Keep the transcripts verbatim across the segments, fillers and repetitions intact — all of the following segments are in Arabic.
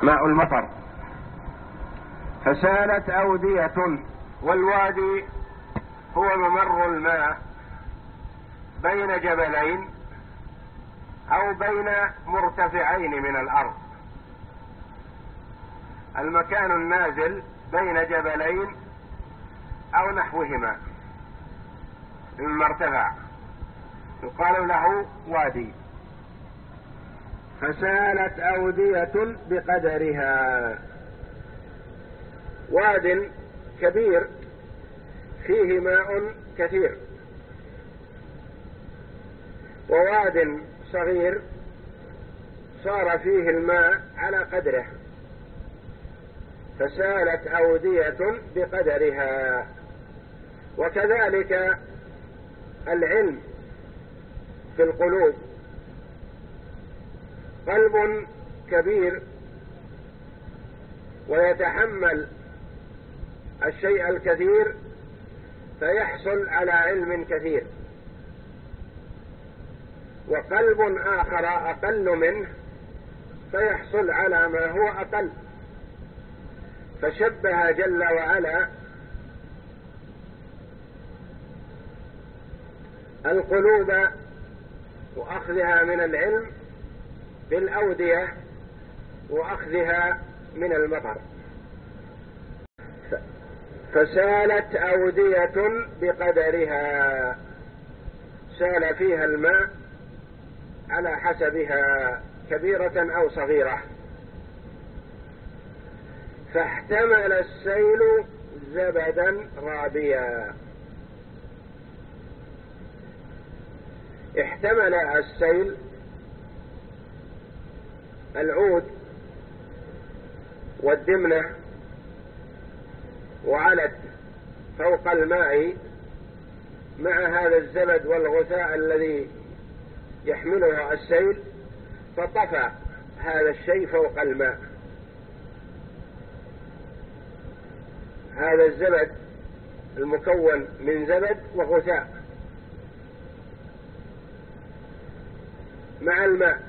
ماء المطر. فسالت أودية، والوادي هو ممر الماء بين جبلين أو بين مرتفعين من الأرض، المكان النازل بين جبلين أو نحوهما من مرتفع يقال له وادي. فسالت أودية بقدرها، واد كبير فيه ماء كثير، وواد صغير صار فيه الماء على قدره. فسالت أودية بقدرها. وكذلك العلم في القلوب، قلب كبير ويتحمل الشيء الكثير فيحصل على علم كثير، وقلب آخر أقل منه فيحصل على ما هو أقل. فشبه جل وعلا القلوب وأخذها من العلم بالأودية وأخذها من المطر. فسالت أودية بقدرها، سال فيها الماء على حسبها كبيرة أو صغيرة. فاحتمل السيل زبدا رابيا. احتمل السيل العود والدمنة وعلت فوق الماء مع هذا الزبد والغثاء الذي يحملها السيل، فطفى هذا الشيء فوق الماء. هذا الزبد المكون من زبد وغثاء مع الماء.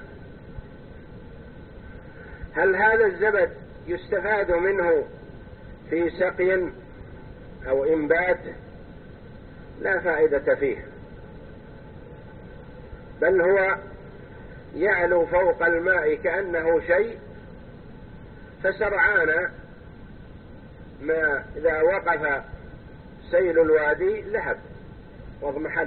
هل هذا الزبد يستفاد منه في سقي أو إنبات؟ لا فائدة فيه، بل هو يعلو فوق الماء كأنه شيء، فسرعان ما إذا وقف سيل الوادي ذهب واضمحل،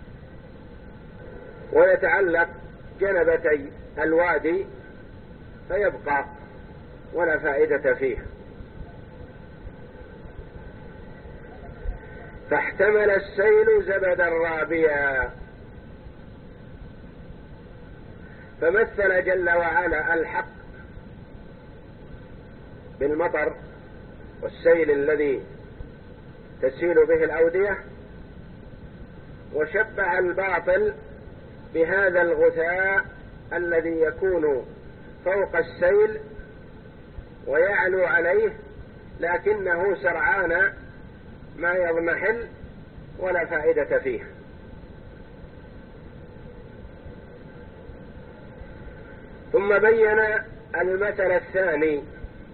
ويتعلق جنبتي الوادي فيبقى ولا فائدة فيه. فاحتمل السيل زبدا رابيا. فمثل جل وعلا الحق بالمطر والسيل الذي تسيل به الأودية، وشبه الباطل بهذا الغثاء الذي يكون فوق السيل ويعلو عليه، لكنه سرعان ما يضمحل ولا فائدة فيه. ثم بين المثل الثاني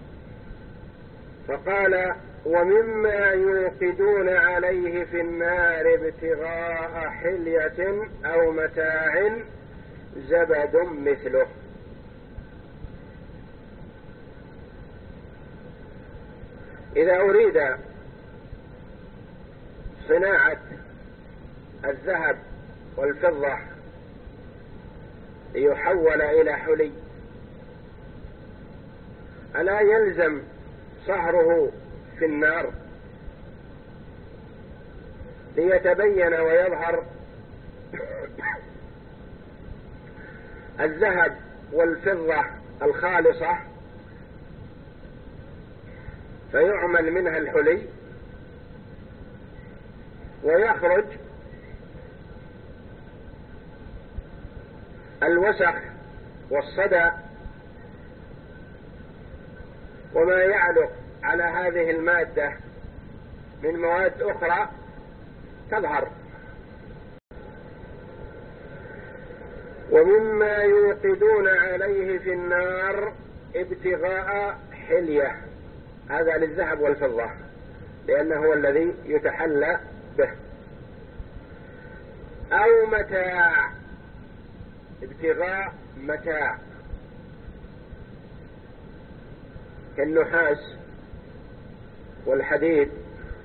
فقال: ومما يوقدون عليه في النار ابتغاء حلية أو متاع زبد مثله. إذا أريد صناعة الذهب والفضة ليحول إلى حلي، ألا يلزم صهره في النار ليتبين ويظهر الذهب والفضة الخالصة فيعمل منها الحلي، ويخرج الوسخ والصدى وما يعلق على هذه المادة من مواد أخرى تظهر. ومما يوقدون عليه في النار ابتغاء حلية، هذا للذهب والفضة لأنه هو الذي يتحلى به، أو متاع، ابتغاء متاع كالنحاس والحديد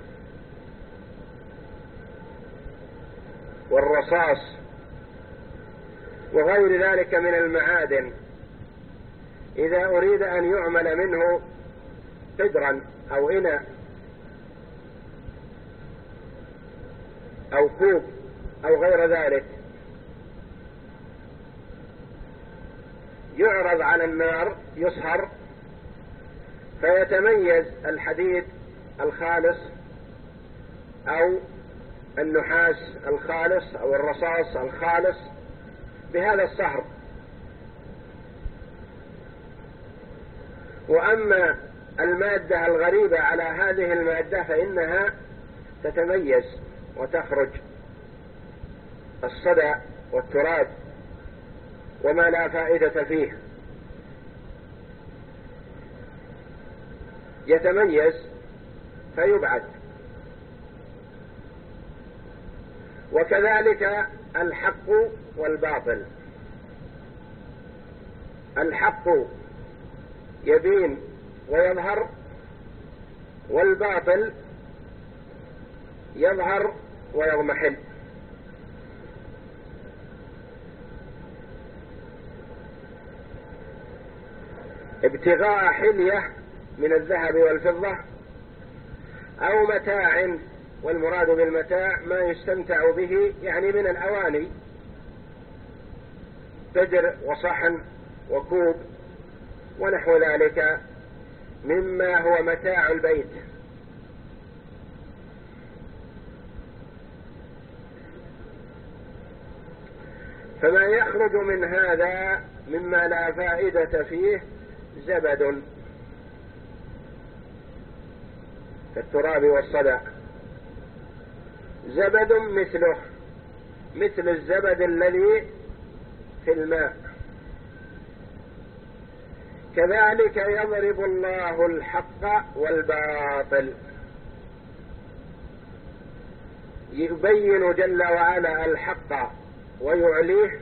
والرصاص وغير ذلك من المعادن، إذا أريد أن يعمل منه قدرا أو إناء أو كوب أو غير ذلك، يعرض على النار يصهر فيتميز الحديد الخالص أو النحاس الخالص أو الرصاص الخالص بهذا الصهر. وأما المادة الغريبة على هذه المادة فإنها تتميز وتخرج الصدى والتراب وما لا فائدة فيه، يتميز فيبعد. وكذلك الحق والباطل، الحق يبين ويظهر، والباطل يظهر ويضمحل. ابتغاء حلية من الذهب والفضة أو متاع، والمراد بالمتاع ما يستمتع به يعني من الأواني، قدر وصحن وكوب ونحو ذلك مما هو متاع البيت. فما يخرج من هذا مما لا فائدة فيه زبد كالتراب والصدى، زبد مثله مثل الزبد الذي في الماء. كذلك يضرب الله الحق والباطل، يبين جل وعلا الحق ويعليه،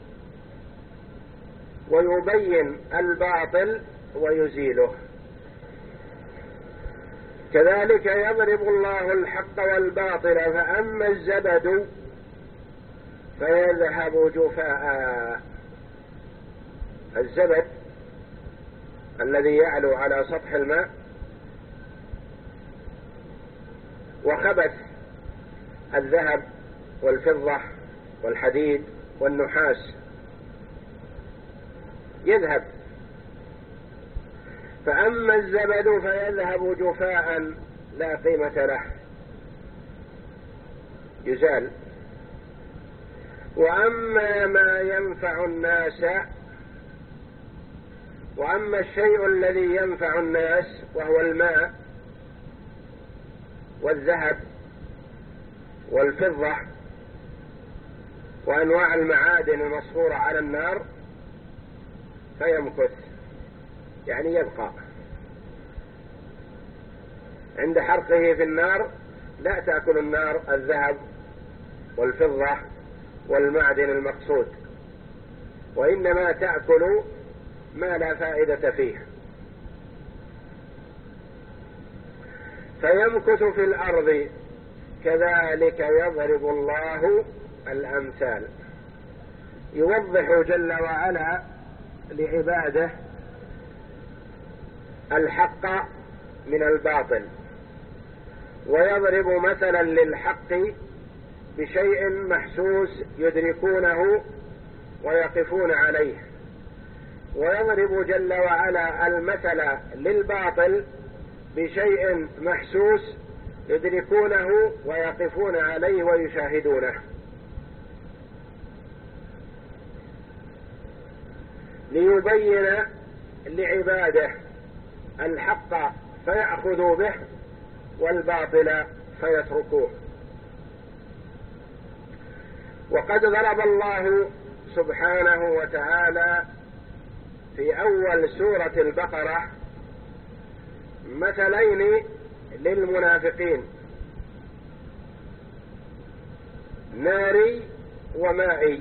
ويبين الباطل ويزيله. كذلك يضرب الله الحق والباطل، فأما الزبد فيذهب جفاء، الزبد الذي يعلو على سطح الماء وخبث الذهب والفضة والحديد والنحاس يذهب. فأما الزبد فيذهب جفاء لا قيمة له، يزال. وأما ما ينفع الناس، وأما الشيء الذي ينفع الناس وهو الماء والذهب والفضة وأنواع المعادن المصفورة على النار فيمكث، يعني يبقى عند حرقه في النار. لا تأكل النار الذهب والفضة والمعدن المقصود، وإنما تأكل ما لا فائدة فيه، فيمكث في الأرض. كذلك يضرب الله الأمثال، يوضح جل وعلا لعباده الحق من الباطل، ويضرب مثلا للحق بشيء محسوس يدركونه ويقفون عليه، ويضرب جل وعلا المثل للباطل بشيء محسوس يدركونه ويقفون عليه ويشاهدونه، ليبين لعباده الحق فيأخذوا به والباطل فيتركوه. وقد ضرب الله سبحانه وتعالى في أول سورة البقرة مثلين للمنافقين، ناري ومائي،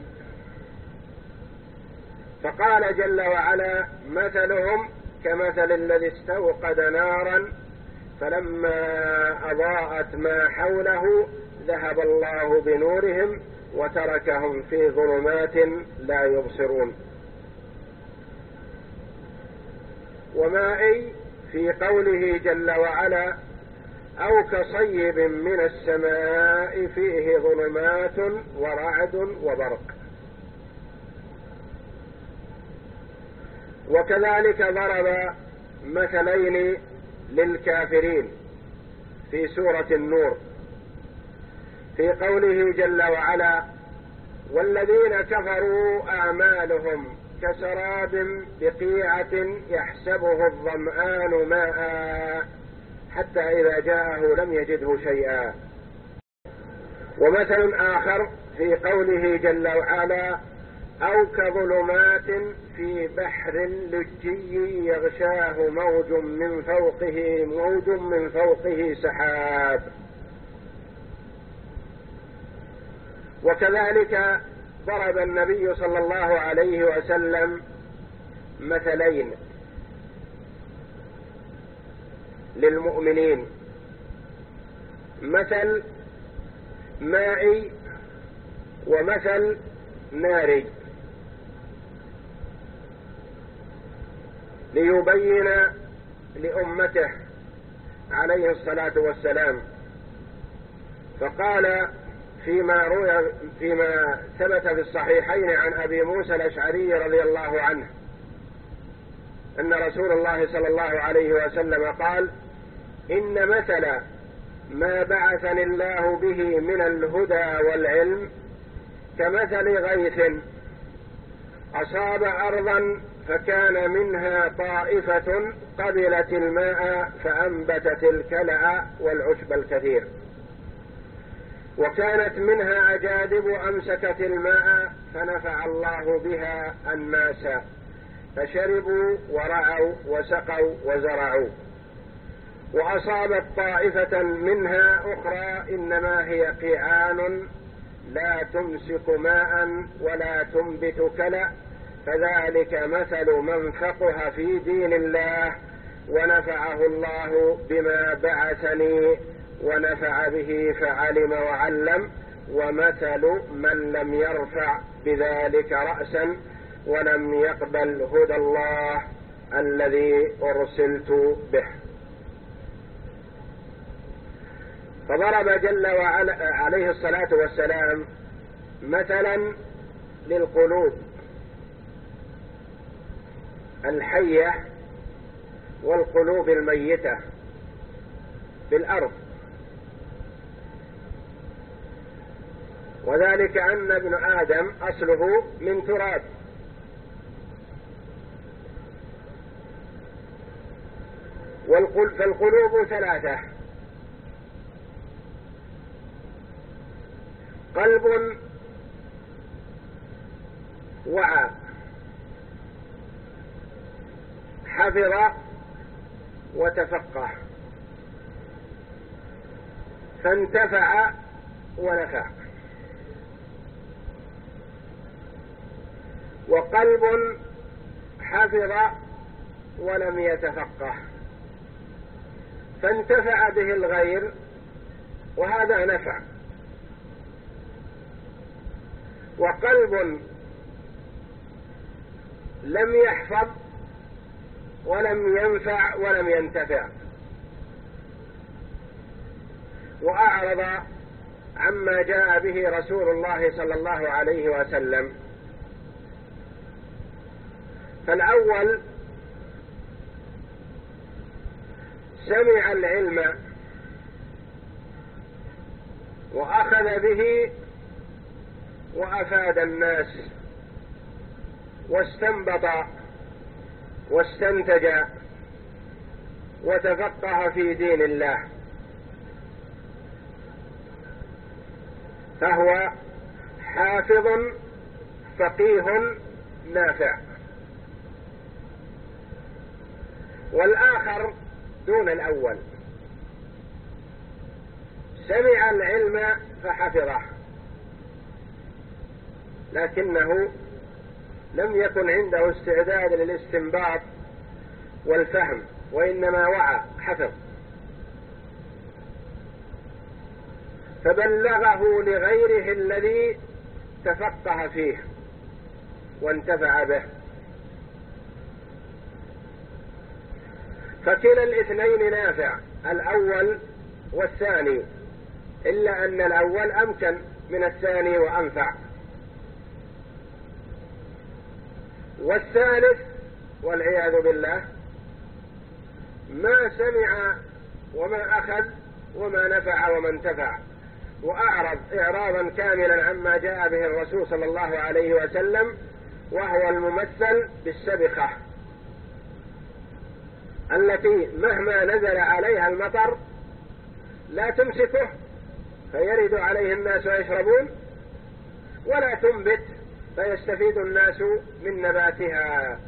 فقال جل وعلا: مثلهم كمثل الذي استوقد نارا فلما أضاءت ما حوله ذهب الله بنورهم وتركهم في ظلمات لا يبصرون. ومائي في قوله جل وعلا: أو كصيب من السماء فيه ظلمات ورعد وبرق. وكذلك ضرب مثلين للكافرين في سورة النور في قوله جل وعلا: والذين كفروا أعمالهم كسراب بقيعة يحسبه الظمآن ماء حتى إذا جاءه لم يجده شيئا. ومثل آخر في قوله جل وعلا: أو كظلمات في بحر لجي يغشاه موج من فوقه موج من فوقه سحاب. وكذلك ضرب النبي صلى الله عليه وسلم مثلين للمؤمنين، مثل مائي ومثل ناري، ليبين لأمته عليه الصلاة والسلام. فقال فيما روي فيما ثبت في الصحيحين عن أبي موسى الأشعري رضي الله عنه أن رسول الله صلى الله عليه وسلم قال: إن مثل ما بعثني الله به من الهدى والعلم كمثل غيث أصاب أرضا فكان منها طائفة قبلت الماء فأنبتت الكلأ والعشب الكثير، وكانت منها أجادب أمسكت الماء فنفع الله بها الناس فشربوا ورعوا وسقوا وزرعوا. وأصابت طائفة منها أخرى إنما هي قيعان لا تمسك ماء ولا تنبت كلأ، فذلك مثل من فقه في دين الله ونفعه الله بما بعثني ونفع به فعلم وعلم، ومثل من لم يرفع بذلك رأسا ولم يقبل هدى الله الذي أرسلت به. فضرب جل وعلا عليه الصلاة والسلام مثلا للقلوب الحية والقلوب الميتة بالأرض، وذلك أن ابن آدم أصله من تراب، فالقلوب ثلاثة: قلب وعى حفظ وتفقه فانتفع ونفع، وقلب حفظ ولم يتفقه فانتفع به الغير وهذا نفع، وقلب لم يحفظ ولم ينفع ولم ينتفع وأعرض عما جاء به رسول الله صلى الله عليه وسلم. فالأول سمع العلم وأخذ به وأفاد الناس واستنبط واستنتج وتفقه في دين الله، فهو حافظ فقيه نافع. والآخر دون الأول، سمع العلم فحفظه لكنه لم يكن عنده استعداد للاستنباط والفهم، وإنما وعى حفظ، فبلغه لغيره الذي تفقه فيه وانتفع به. فكلا الاثنين نافع، الأول والثاني، إلا أن الأول أمكن من الثاني وأنفع. والثالث والعياذ بالله ما سمع وما أخذ وما نفع وما انتفع، وأعرض إعراضا كاملا عما جاء به الرسول صلى الله عليه وسلم، وهو الممثل بالسبخة التي مهما نزل عليها المطر لا تمسكه فيرد عليه الناس ويشربون، ولا تنبت فيستفيد الناس من نباتها.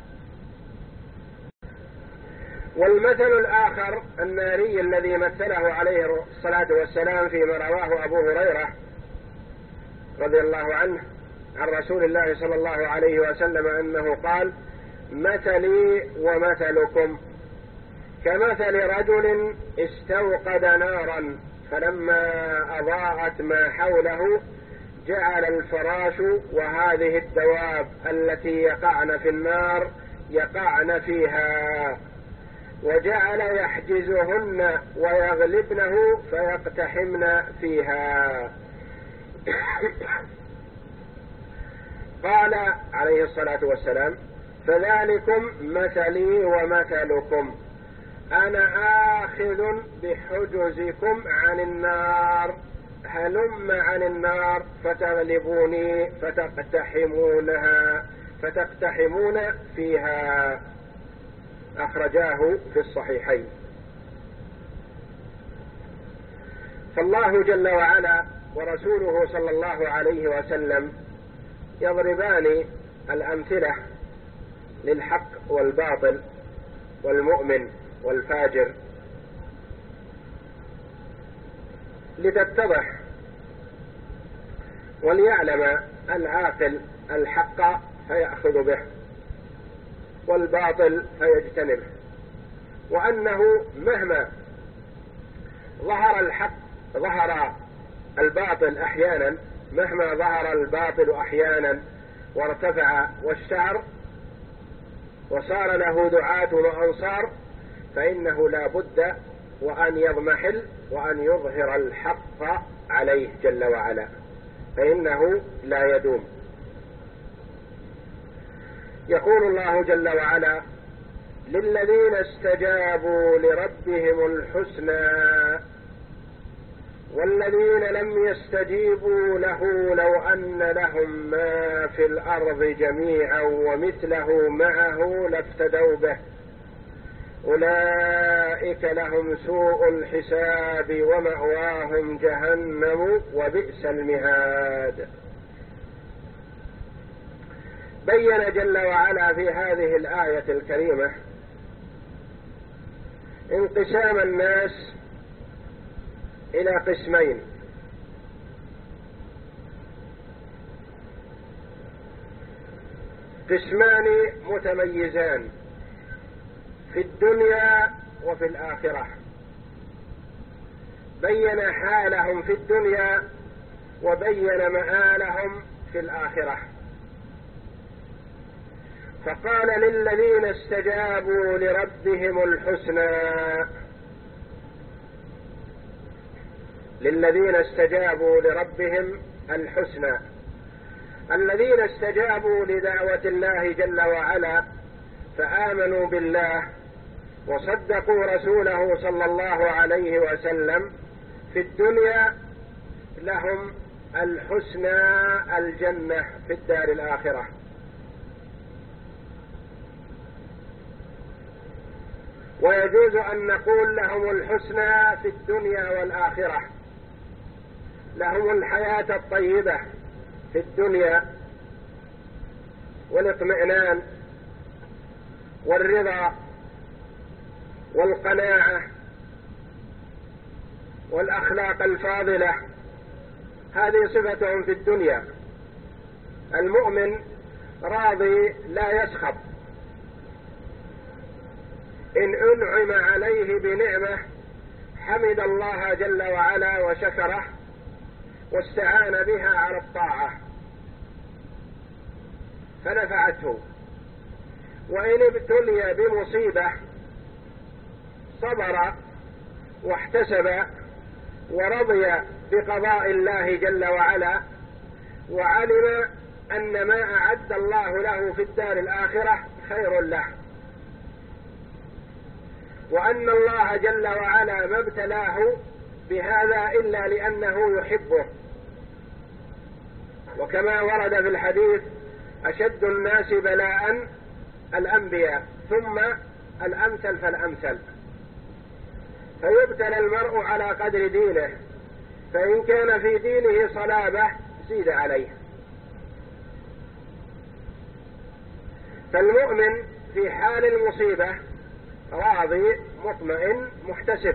والمثل الآخر الناري الذي مثله عليه الصلاة والسلام فيما رواه أبو هريرة رضي الله عنه عن رسول الله صلى الله عليه وسلم أنه قال: مثلي ومثلكم كمثل رجل استوقد نارا فلما أضاءت ما حوله جعل الفراش وهذه الدواب التي يقعن في النار يقعن فيها، وجعل يحجزهن ويغلبنه فيقتحمن فيها. قال عليه الصلاة والسلام: فذلكم مثلي ومثلكم، أنا آخذ بحجزكم عن النار، هلم عن النار فتغلبوني فتقتحمونها فتقتحمون فيها. أخرجاه في الصحيحين. فالله جل وعلا ورسوله صلى الله عليه وسلم يضربان الأمثلة للحق والباطل والمؤمن والفاجر لتتضح وليعلم العاقل الحق فيأخذ به والباطل فيجتنبه، وأنه مهما ظهر الحق ظهر الباطل أحيانا، مهما ظهر الباطل أحيانا وارتفع واشتهر وصار له دعاة وأنصار، فإنه لا بد وأن يضمحل وأن يظهر الحق عليه جل وعلا، فإنه لا يدوم. يقول الله جل وعلا: للذين استجابوا لربهم الحسنى والذين لم يستجيبوا له لو أن لهم ما في الأرض جميعا ومثله معه لافتدوا به أولئك لهم سوء الحساب ومأواهم جهنم وبئس المهاد. بين جل وعلا في هذه الآية الكريمة انقسام الناس إلى قسمين: قسمان متميزان في الدنيا وفي الآخرة، بين حالهم في الدنيا وبين مآلهم في الآخرة. فقال: للذين استجابوا لربهم الحسنى، للذين استجابوا لربهم الحسنى، الذين استجابوا لدعوة الله جل وعلا فآمنوا بالله وصدقوا رسوله صلى الله عليه وسلم في الدنيا لهم الحسنى الجنة في الدار الآخرة. ويجوز أن نقول لهم الحسنى في الدنيا والآخرة، لهم الحياة الطيبة في الدنيا والاطمئنان والرضا والقناعة والأخلاق الفاضلة، هذه صفتهم في الدنيا. المؤمن راضي لا يسخط، إن أنعم عليه بنعمة حمد الله جل وعلا وشكره واستعان بها على الطاعة فنفعته، وإن ابتلي بمصيبة صبر واحتسب ورضي بقضاء الله جل وعلا، وعلم أن ما أعد الله له في الدار الآخرة خير له، وأن الله جل وعلا ما ابتلاه بهذا إلا لأنه يحبه. وكما ورد في الحديث: أشد الناس بلاء الأنبياء ثم الأمثل فالأمثل. فيبتلى المرء على قدر دينه، فإن كان في دينه صلابة زيد عليه. فالمؤمن في حال المصيبة راضي مطمئن محتسب،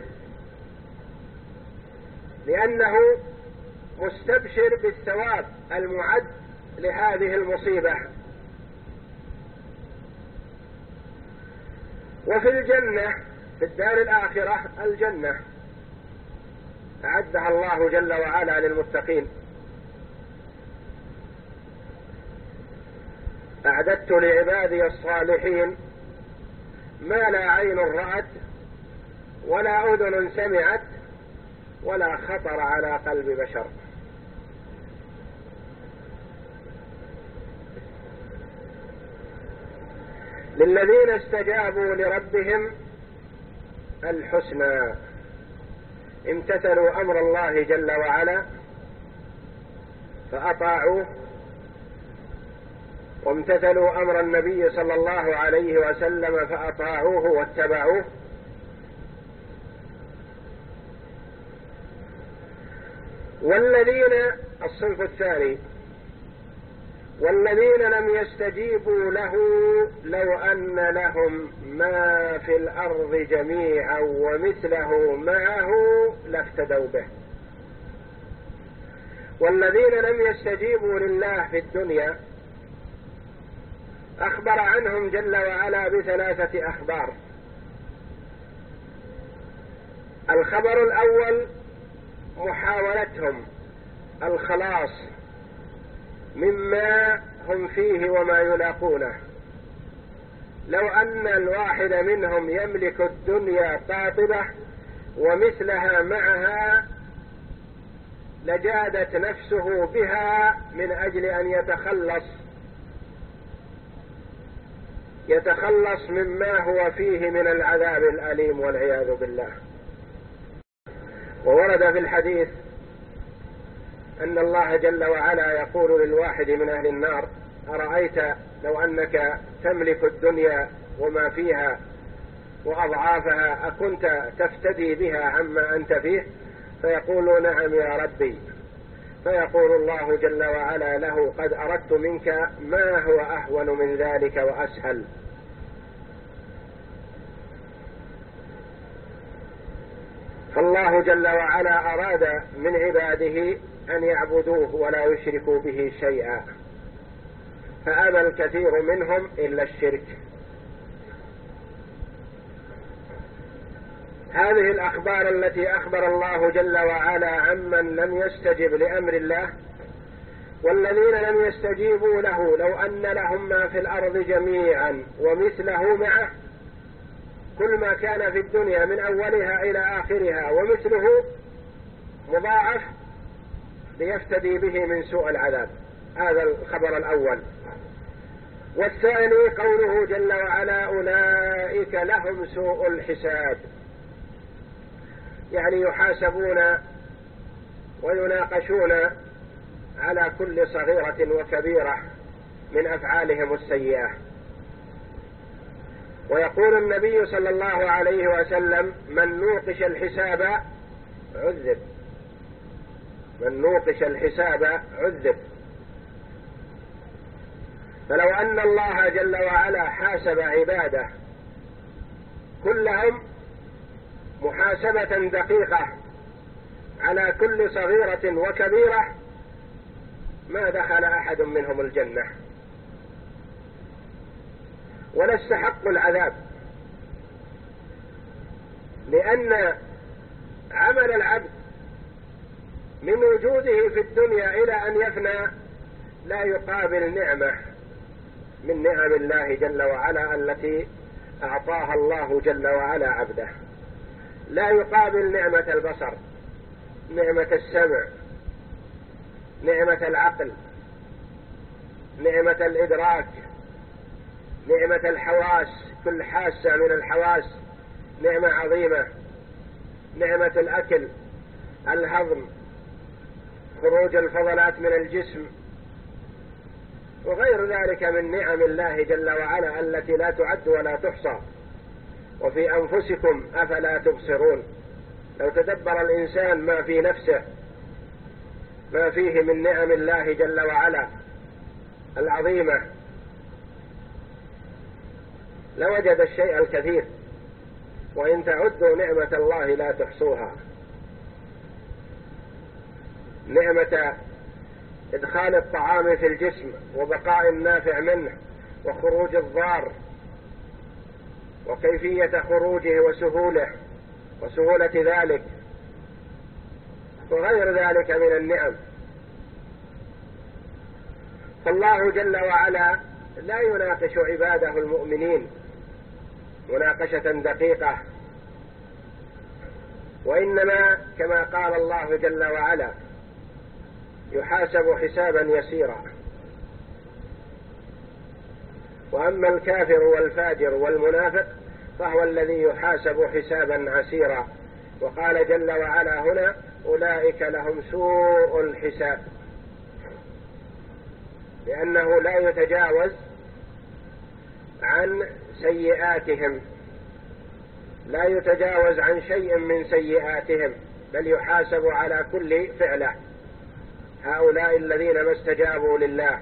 لأنه مستبشر بالثواب المعد لهذه المصيبة. وفي الجنة في الدار الآخرة الجنة أعدها الله جل وعلا للمتقين: أعددت لعبادي الصالحين ما لا عين رأت ولا أذن سمعت ولا خطر على قلب بشر. للذين استجابوا لربهم الحسنى، امتثلوا أمر الله جل وعلا فأطاعوه، وامتثلوا أمر النبي صلى الله عليه وسلم فأطاعوه واتبعوه. والذين الصنف الثاني: والذين لم يستجيبوا له لو أن لهم ما في الأرض جميعا ومثله معه لافتدوا به. والذين لم يستجيبوا لله في الدنيا أخبر عنهم جل وعلا بثلاثة أخبار. الخبر الأول محاولتهم الخلاص مما هم فيه وما يلاقونه. لو أن الواحد منهم يملك الدنيا قاطبة ومثلها معها لجادت نفسه بها من أجل أن يتخلص يتخلص مما هو فيه من العذاب الأليم والعياذ بالله. وورد في الحديث أن الله جل وعلا يقول للواحد من أهل النار: أرأيت لو أنك تملك الدنيا وما فيها وأضعافها أكنت تفتدي بها عما أنت فيه؟ فيقول: نعم يا ربي. فيقول الله جل وعلا له: قد أردت منك ما هو أهون من ذلك وأسهل. فالله جل وعلا أراد من عباده أن يعبدوه ولا يشركوا به شيئا، فأبى الكثير منهم إلا الشرك. هذه الأخبار التي أخبر الله جل وعلا عمن لم يستجب لأمر الله. والذين لم يستجيبوا له لو أن لهم ما في الأرض جميعا ومثله معه، كل ما كان في الدنيا من أولها إلى آخرها ومثله مضاعف ليفتدي به من سوء العذاب. هذا الخبر الأول. والثاني قوله جل وعلا: أولئك لهم سوء الحساب، يعني يحاسبون ويناقشون على كل صغيرة وكبيرة من أفعالهم السيئة. ويقول النبي صلى الله عليه وسلم: من نوقش الحساب عذب، من نوقش الحساب عذب. فلو أن الله جل وعلا حاسب عباده كلهم محاسبة دقيقة على كل صغيرة وكبيرة ما دخل أحد منهم الجنة ولا استحقوا العذاب، لأن عمل العبد من وجوده في الدنيا إلى أن يفنى لا يقابل نعمة من نعم الله جل وعلا التي أعطاها الله جل وعلا عبده. لا يقابل نعمة البصر، نعمة السمع، نعمة العقل، نعمة الإدراك، نعمة الحواس، كل حاسة من الحواس نعمة عظيمة، نعمة الأكل، الهضم، خروج الفضلات من الجسم، وغير ذلك من نعم الله جل وعلا التي لا تعد ولا تحصى. وفي أنفسكم أفلا تبصرون. لو تدبر الإنسان ما في نفسه، ما فيه من نعم الله جل وعلا العظيمة، لوجد الشيء الكثير، وإن تعدوا نعمة الله لا تحصوها. نعمة إدخال الطعام في الجسم وبقاء النافع منه وخروج الضار وكيفية خروجه وسهوله وسهولة ذلك وغير ذلك من النعم. فالله جل وعلا لا يناقش عباده المؤمنين مناقشة دقيقة، وإنما كما قال الله جل وعلا يحاسب حسابا يسيرا. وأما الكافر والفاجر والمنافق فهو الذي يحاسب حسابا عسيرا. وقال جل وعلا هنا أولئك لهم سوء الحساب، لأنه لا يتجاوز عن سيئاتهم، لا يتجاوز عن شيء من سيئاتهم، بل يحاسب على كل فعله. هؤلاء الذين ما استجابوا لله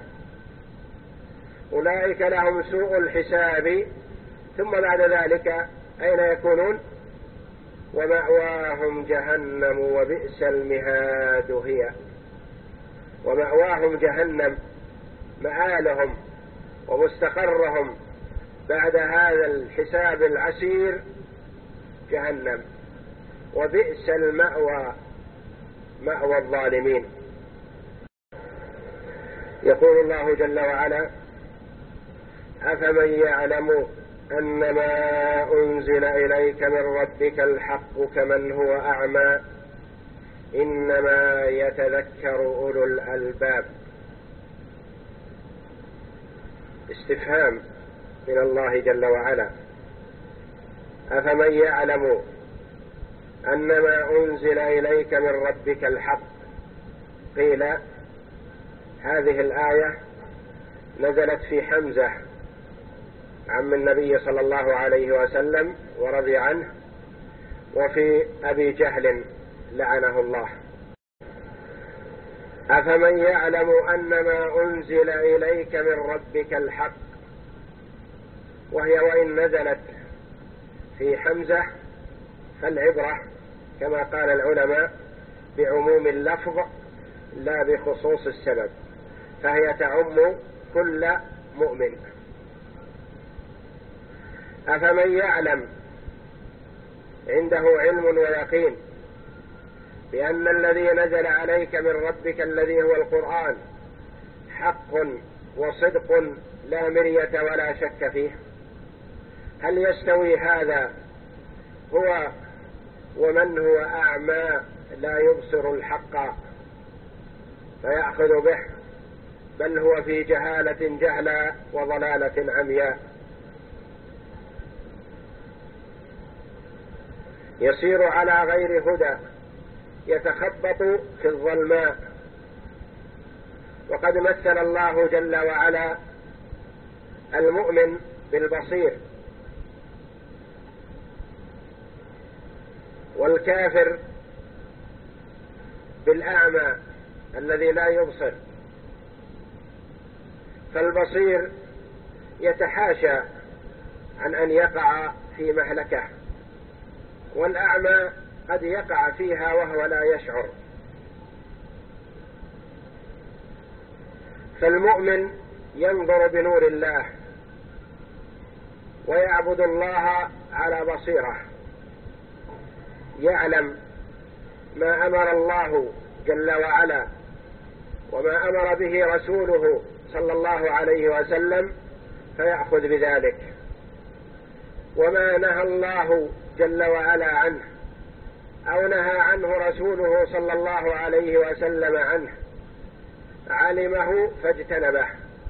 أولئك لهم سوء الحساب، ثم بعد ذلك أين يكونون؟ ومأواهم جهنم وبئس المهاد هي. ومأواهم جهنم، مآلهم ومستقرهم بعد هذا الحساب العسير جهنم، وبئس المأوى مأوى الظالمين. يقول الله جل وعلا أفمن يعلم أنما أنزل إليك من ربك الحق كمن هو أعمى إنما يتذكر أولو الألباب. استفهام من الله جل وعلا. أفمن يعلم أنما أنزل إليك من ربك الحق. قيل هذه الآية نزلت في حمزة عم النبي صلى الله عليه وسلم ورضي عنه، وفي أبي جهل لعنه الله. أفمن يعلم أنما أنزل إليك من ربك الحق، وهي وإن نزلت في حمزة فالعبرة كما قال العلماء بعموم اللفظ لا بخصوص السبب، فهي تعم كل مؤمن. أفمن يعلم عنده علم ويقين بأن الذي نزل عليك من ربك الذي هو القرآن حق وصدق لا مرية ولا شك فيه، هل يستوي هذا هو ومن هو أعمى لا يبصر الحق فيأخذ به، بل هو في جهالة جهلا وضلالة عمياء، يسير على غير هدى يتخبط في الظلماء. وقد مثل الله جل وعلا المؤمن بالبصير والكافر بالأعمى الذي لا يبصر. فالبصير يتحاشى عن أن يقع في مهلكة والأعمى قد يقع فيها وهو لا يشعر. فالمؤمن ينظر بنور الله ويعبد الله على بصيرة، يعلم ما أمر الله جل وعلا وما أمر به رسوله صلى الله عليه وسلم فيأخذ بذلك، وما نهى الله جل وعلا عنه أو نهى عنه رسوله صلى الله عليه وسلم عنه علمه فاجتنبه،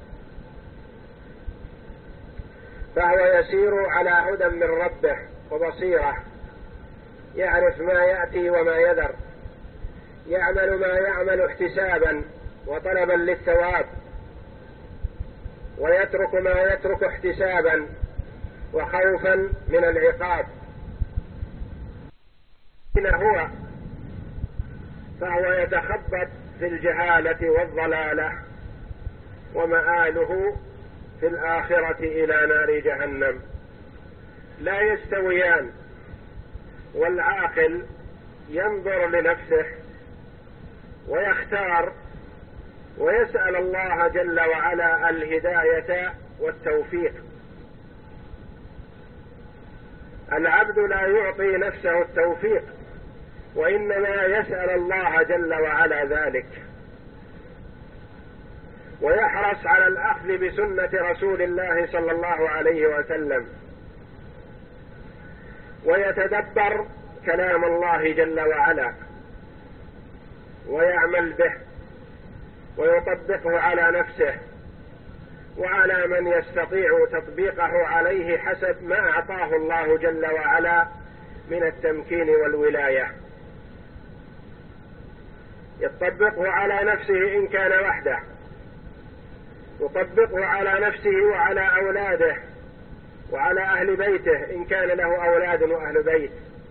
فهو يسير على هدى من ربه وبصيرة، يعرف ما يأتي وما يذر، يعمل ما يعمل احتسابا وطلبا للثواب، ويترك ما يترك احتسابا وخوفا من العقاب. إن هو فهو يتخبط في الجهالة والضلالة، ومآله في الآخرة إلى نار جهنم. لا يستويان. والعاقل ينظر لنفسه ويختار ويسأل الله جل وعلا الهداية والتوفيق. العبد لا يعطي نفسه التوفيق، وإنما يسأل الله جل وعلا ذلك، ويحرص على الأخذ بسنة رسول الله صلى الله عليه وسلم، ويتدبر كلام الله جل وعلا ويعمل به ويطبقه على نفسه وعلى من يستطيع تطبيقه عليه حسب ما أعطاه الله جل وعلا من التمكين والولاية. يطبقه على نفسه إن كان وحده، يطبقه على نفسه وعلى أولاده وعلى أهل بيته إن كان له أولاد وأهل بيت،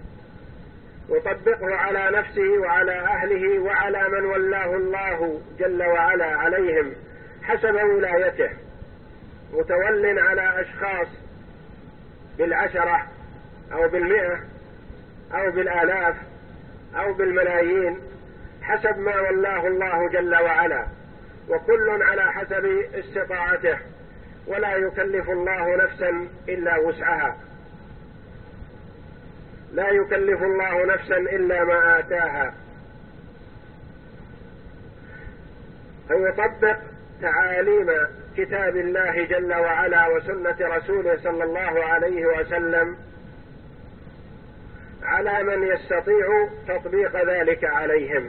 يطبقه على نفسه وعلى أهله وعلى من ولاه الله جل وعلا عليهم حسب ولايته، متول على أشخاص بالعشرة أو بالمئة أو بالآلاف أو بالملايين حسب ما ولاه الله جل وعلا، وكل على حسب استطاعته، ولا يكلف الله نفسا إلا وسعها، لا يكلف الله نفسا إلا ما آتاها. فيطبق تعاليم كتاب الله جل وعلا وسنة رسوله صلى الله عليه وسلم على من يستطيع تطبيق ذلك عليهم،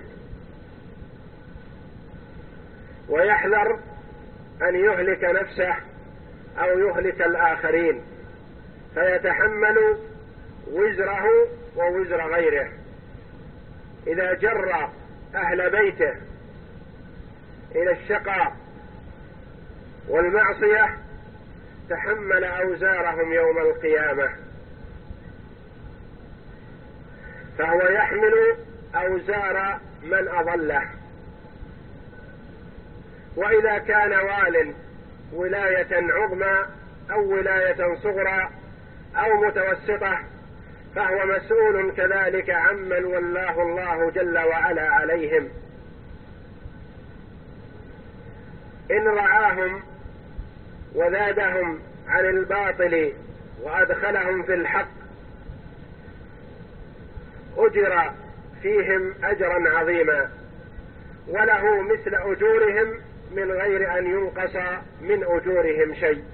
ويحذر أن يهلك نفسه أو يهلك الآخرين، فيتحمل وزره ووزر غيره. إذا جر أهل بيته إلى الشقاء والمعصية تحمل أوزارهم يوم القيامة، فهو يحمل أوزار من أضله. وإذا كان وال ولاية عظمى أو ولاية صغرى أو متوسطة فهو مسؤول كذلك عمن ولاه الله جل وعلا عليهم. إن رعاهم وزادهم عن الباطل وأدخلهم في الحق أجر فيهم أجرا عظيما، وله مثل أجورهم من غير أن ينقص من أجورهم شيء.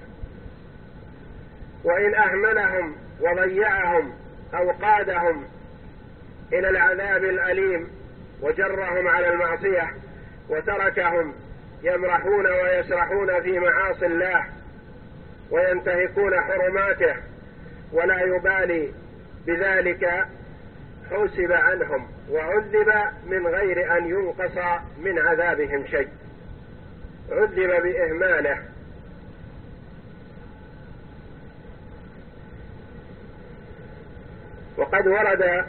وإن أهملهم وضيعهم أو قادهم إلى العذاب الأليم وجرهم على المعصية وتركهم يمرحون ويسرحون في معاصي الله وينتهكون حرماته ولا يبالي بذلك، حسب عنهم وعذب من غير أن ينقص من عذابهم شيء، عذب بإهماله. وقد ورد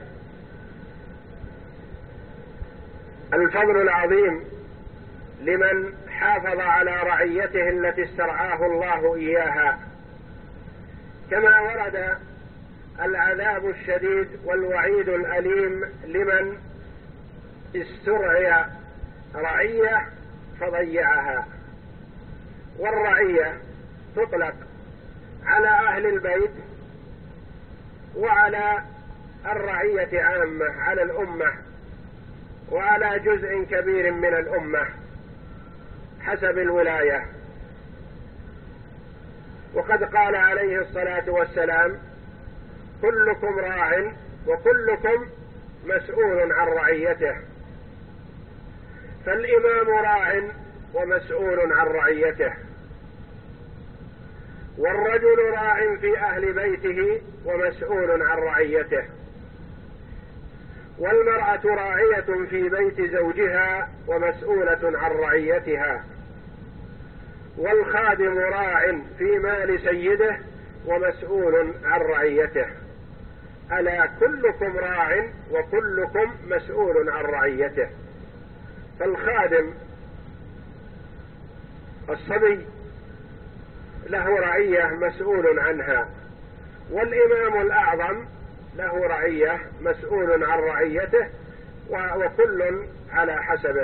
الفضل العظيم لمن حافظ على رعيته التي استرعاه الله إياها، كما ورد العذاب الشديد والوعيد الأليم لمن استرعي رعية فضيعها. والرعية تطلق على أهل البيت وعلى الرعية عامة، على الأمة وعلى جزء كبير من الأمة حسب الولاية. وقد قال عليه الصلاة والسلام: كلكم راع وكلكم مسؤول عن رعيته. فالإمام راع ومسؤول عن رعيته، والرجل راع في أهل بيته ومسؤول عن رعيته، والمرأة راعية في بيت زوجها ومسؤولة عن رعيتها، والخادم راع في مال سيده ومسؤول عن رعيته. ألا كلكم راع وكلكم مسؤول عن رعيته. فالخادم الصبي له رعية مسؤول عنها، والإمام الأعظم له رعية مسؤول عن رعيته، وكل على حسبه.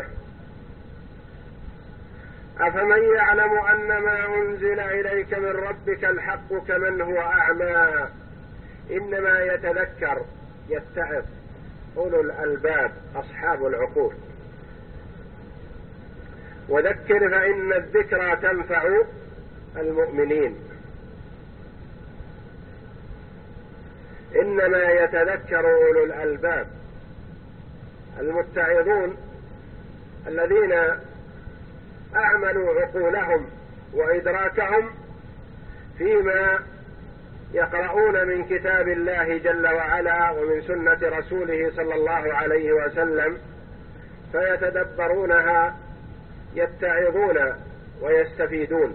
أفمن يعلم أن ما أنزل إليك من ربك الحق كمن هو أعمى إنما يتذكر يتعظ أولو الألباب أصحاب العقول. وذكر فإن الذكرى تنفع المؤمنين. إنما يتذكر أولو الألباب المتعظون الذين أعملوا عقولهم وإدراكهم فيما يقرؤون من كتاب الله جل وعلا ومن سنة رسوله صلى الله عليه وسلم، فيتدبرونها يتعظون ويستفيدون.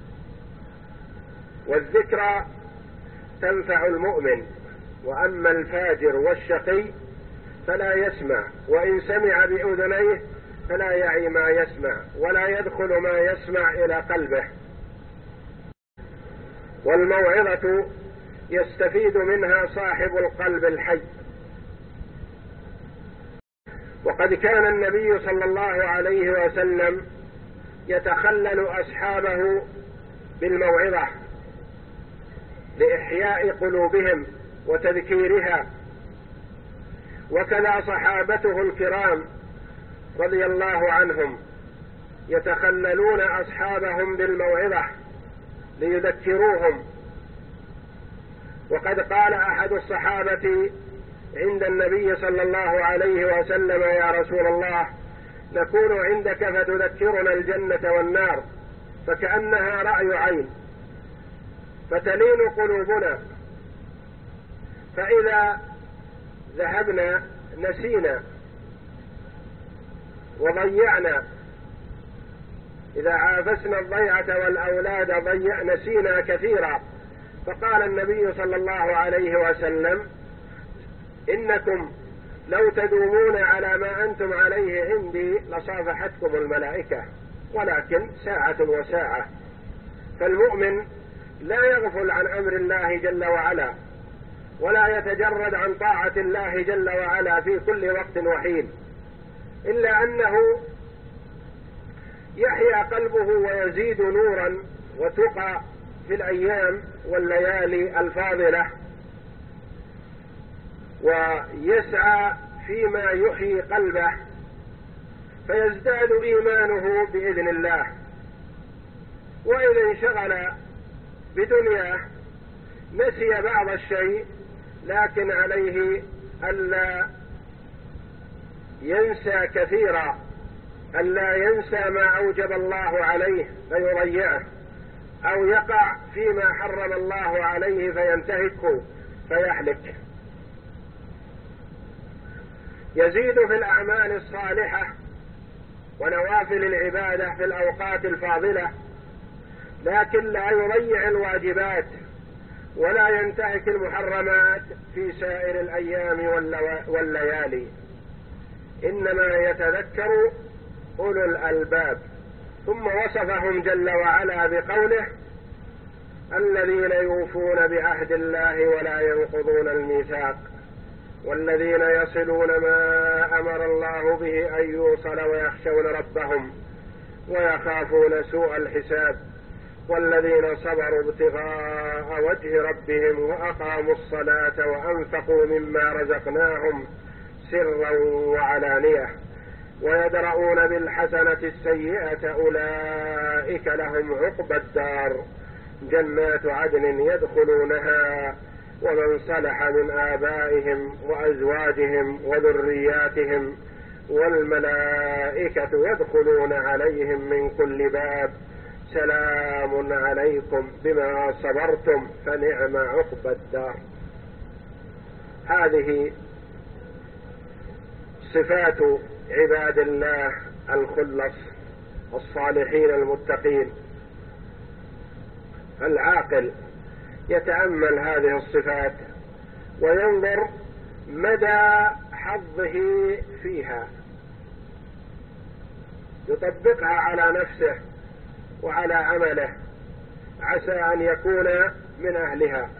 والذكرى تنفع المؤمن، وأما الفاجر والشقي فلا يسمع، وإن سمع بأذنيه فلا يعي ما يسمع ولا يدخل ما يسمع إلى قلبه. والموعظة يستفيد منها صاحب القلب الحي. وقد كان النبي صلى الله عليه وسلم يتخلل أصحابه بالموعظة لإحياء قلوبهم وتذكيرها، وكذا صحابته الكرام رضي الله عنهم يتخللون أصحابهم بالموعظة ليذكروهم. وقد قال أحد الصحابة عند النبي صلى الله عليه وسلم: يا رسول الله، نكون عندك فتذكرنا الجنة والنار فكأنها رأي عين، فتلين قلوبنا، فإذا ذهبنا نسينا وضيعنا، إذا عافسنا الضيعة والأولاد ضيع نسينا كثيرا. فقال النبي صلى الله عليه وسلم: إنكم لو تدومون على ما أنتم عليه عندي لصافحتكم الملائكة، ولكن ساعة وساعة. فالمؤمن لا يغفل عن أمر الله جل وعلا، ولا يتجرد عن طاعة الله جل وعلا في كل وقت وحين، إلا أنه يحيا قلبه ويزيد نورا وتقى في الأيام والليالي الفاضلة، ويسعى فيما يحيي قلبه فيزداد إيمانه بإذن الله. وإذا انشغل بدنياه نسي بعض الشيء، لكن عليه ألا ينسى كثيرا، ألا ينسى ما أوجب الله عليه فيضيعه، أو يقع فيما حرم الله عليه فينتهكه فيهلك. يزيد في الأعمال الصالحة ونوافل العبادة في الأوقات الفاضلة، لكن لا يضيع الواجبات ولا ينتهك المحرمات في سائر الأيام والليالي. إنما يتذكر أولو الألباب. ثم وصفهم جل وعلا بقوله: الذين يوفون بعهد الله ولا ينقضون الميثاق، والذين يصلون ما أمر الله به أن يوصل ويخشون ربهم ويخافون سوء الحساب، والذين صبروا ابتغاء وجه ربهم وأقاموا الصلاة وأنفقوا مما رزقناهم سرا وعلانية، ويدرؤون بالحسنة السيئة أولئك لهم عقبى الدار، جنات عدن يدخلونها ومن صلح من آبائهم وأزواجهم وذرياتهم، والملائكة يدخلون عليهم من كل باب، سلام عليكم بما صبرتم فنعم عقبى الدار. هذه صفات عباد الله الخلص الصالحين المتقين. العاقل يتأمل هذه الصفات وينظر مدى حظه فيها، يطبقها على نفسه وعلى عمله، عسى أن يكون من أهلها.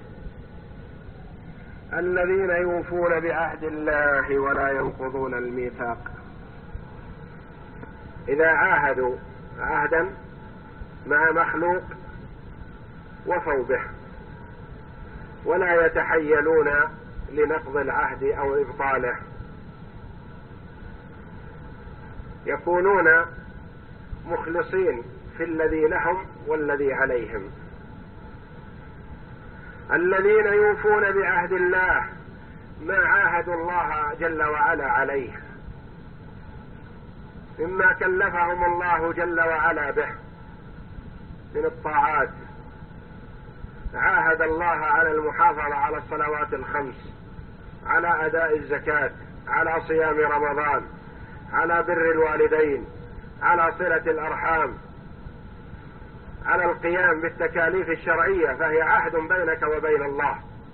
الذين يوفون بعهد الله ولا ينقضون الميثاق، إذا عاهدوا عهدا مع مخلوق وفوا به ولا يتحيلون لنقض العهد أو إبطاله، يكونون مخلصين في الذي لهم والذي عليهم. الذين يوفون بعهد الله ما عاهدوا الله جل وعلا عليه مما كلفهم الله جل وعلا به من الطاعات. عاهد الله على المحافظة على الصلوات الخمس، على أداء الزكاة، على صيام رمضان، على بر الوالدين، على صلة الأرحام، على القيام بالتكاليف الشرعية، فهي عهد بينك وبين الله.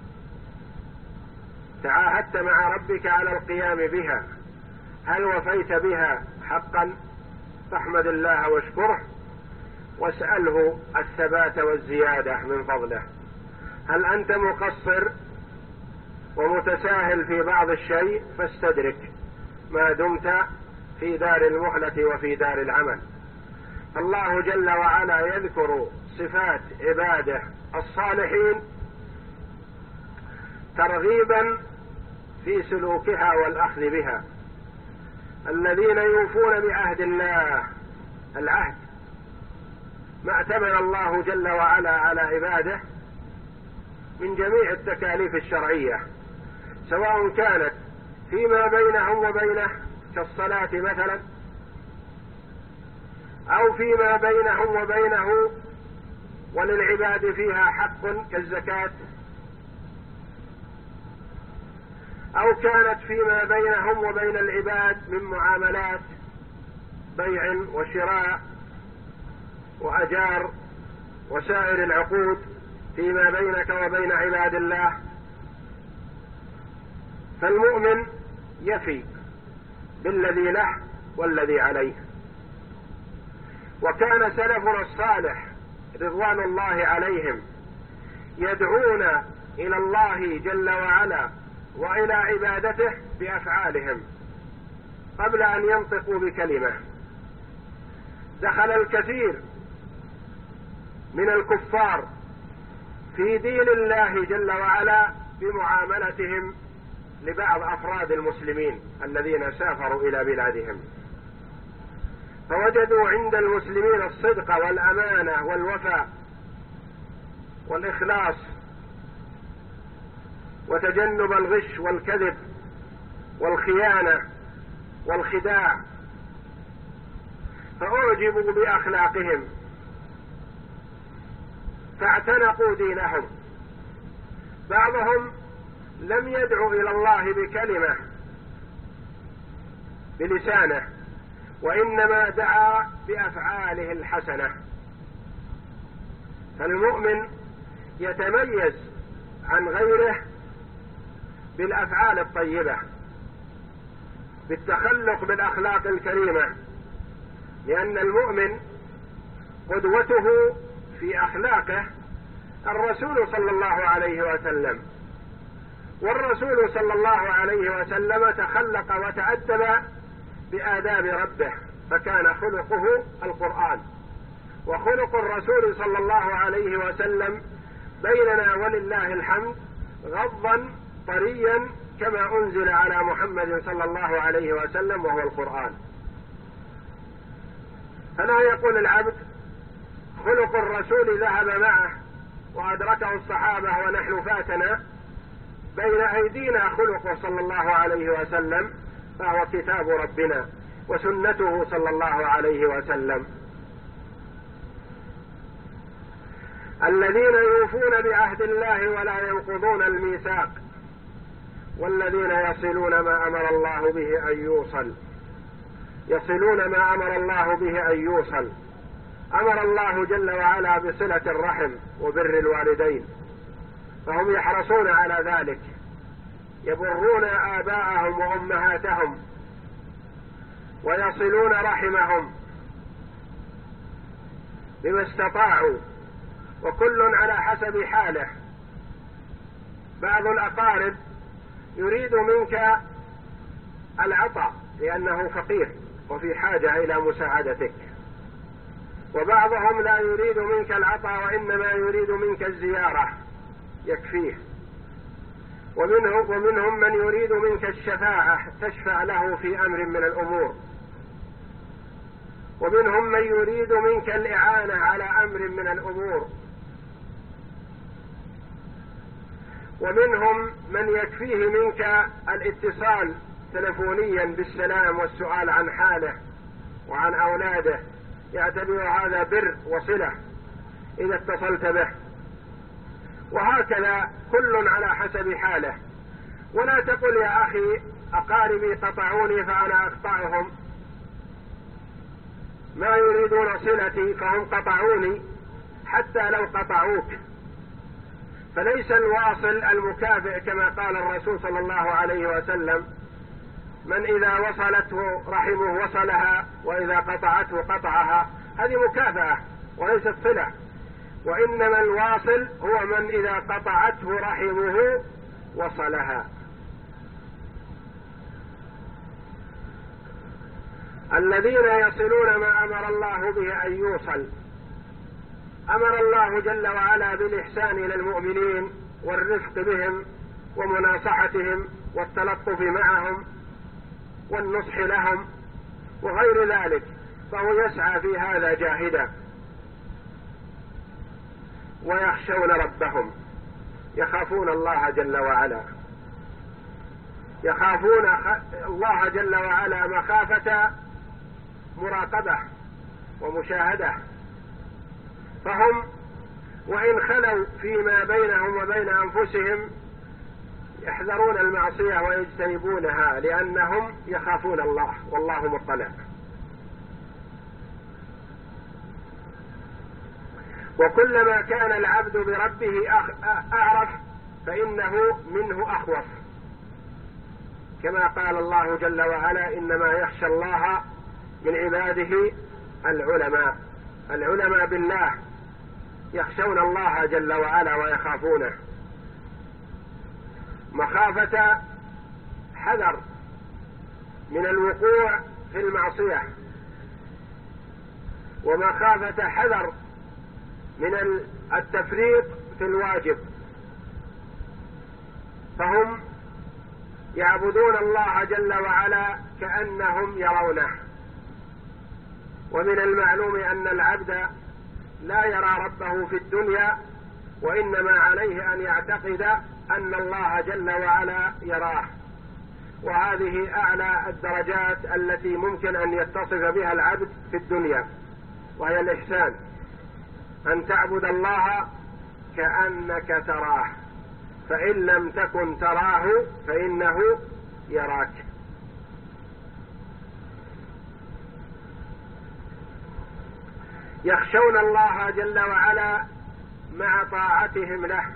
تعاهدت مع ربك على القيام بها، هل وفيت بها حقا؟ فاحمد الله واشكره واسأله الثبات والزيادة من فضله. هل أنت مقصر ومتساهل في بعض الشيء؟ فاستدرك ما دمت في دار المهلة وفي دار العمل. الله جل وعلا يذكر صفات عباده الصالحين ترغيبا في سلوكها والأخذ بها. الذين يوفون بعهد الله، العهد ما اعتمد الله جل وعلا على عباده من جميع التكاليف الشرعية، سواء كانت فيما بينهم وبينه كالصلاة مثلا، أو فيما بينهم وبينه وللعباد فيها حق كالزكاة، أو كانت فيما بينهم وبين العباد من معاملات بيع وشراء وأجار وسائر العقود فيما بينك وبين عباد الله. فالمؤمن يفي بالذي له والذي عليه. وكان سلفنا الصالح رضوان الله عليهم يدعون إلى الله جل وعلا وإلى عبادته بأفعالهم قبل أن ينطقوا بكلمة. دخل الكثير من الكفار في دين الله جل وعلا بمعاملتهم لبعض أفراد المسلمين الذين سافروا إلى بلادهم، فوجدوا عند المسلمين الصدق والأمانة والوفاء والإخلاص وتجنب الغش والكذب والخيانة والخداع، فأعجبوا بأخلاقهم فاعتنقوا دينهم. بعضهم لم يدعو إلى الله بكلمة بلسانه، وإنما دعا بأفعاله الحسنة. فالمؤمن يتميز عن غيره بالأفعال الطيبة، بالتخلق بالأخلاق الكريمة، لأن المؤمن قدوته في أخلاقه الرسول صلى الله عليه وسلم، والرسول صلى الله عليه وسلم تخلق وتأدب بآداب ربه، فكان خلقه القرآن. وخلق الرسول صلى الله عليه وسلم بيننا ولله الحمد غضا طريا كما أنزل على محمد صلى الله عليه وسلم وهو القرآن. فلا يقول العبد خلق الرسول ذهب معه وأدركه الصحابة ونحن فاتنا، بين أيدينا خلقه صلى الله عليه وسلم، فهو كتاب ربنا وسنته صلى الله عليه وسلم. الذين يوفون بعهد الله ولا ينقضون الميثاق، والذين يصلون ما أمر الله به أن يوصل، يصلون ما أمر الله به أن يوصل. أمر الله جل وعلا بصلة الرحم وبر الوالدين، فهم يحرصون على ذلك، يبرون آباءهم وأمهاتهم ويصلون رحمهم بما استطاعوا، وكل على حسب حاله. بعض الأقارب يريد منك العطاء لأنه فقير وفي حاجة إلى مساعدتك، وبعضهم لا يريد منك العطاء وإنما يريد منك الزيارة يكفيه، ومنهم, ومنهم من يريد منك الشفاعة تشفع له في أمر من الأمور، ومنهم من يريد منك الإعانة على أمر من الأمور، ومنهم من يكفيه منك الاتصال تلفونيا بالسلام والسؤال عن حاله وعن أولاده، يعتبر هذا بر وصلة إذا اتصلت به. وهكذا كل على حسب حاله. ولا تقل يا أخي أقاربي قطعوني فأنا أقطعهم، ما يريدون صلتي فهم قطعوني حتى لو قطعوك. فليس الواصل المكافئ كما قال الرسول صلى الله عليه وسلم: من إذا وصلته رحمه وصلها وإذا قطعته قطعها. هذه مكافأة وليست صلة، وإنما الواصل هو من إذا قطعته رحمه وصلها. الذين يصلون ما أمر الله به أن يوصل. أمر الله جل وعلا بالإحسان إلى المؤمنين والرفق بهم ومناصحتهم والتلطف معهم والنصح لهم وغير ذلك، فهو يسعى في هذا جاهدا. ويخشون ربهم، يخافون الله جل وعلا، يخافون الله جل وعلا مخافة مراقبة ومشاهدة، فهم وإن خلوا فيما بينهم وبين أنفسهم يحذرون المعصية ويجتنبونها لأنهم يخافون الله والله مطلع. وكلما كان العبد بربه أعرف فإنه منه أخوف، كما قال الله جل وعلا: إنما يخشى الله من عباده العلماء. العلماء بالله يخشون الله جل وعلا ويخافونه مخافة حذر من الوقوع في المعصية، ومخافة حذر من التفريط في الواجب، فهم يعبدون الله جل وعلا كأنهم يرونه. ومن المعلوم أن العبد لا يرى ربه في الدنيا، وإنما عليه أن يعتقد أن الله جل وعلا يراه. وهذه أعلى الدرجات التي ممكن أن يتصف بها العبد في الدنيا، وهي الإحسان، أن تعبد الله كأنك تراه، فإن لم تكن تراه فإنه يراك. يخشون الله جل وعلا مع طاعتهم له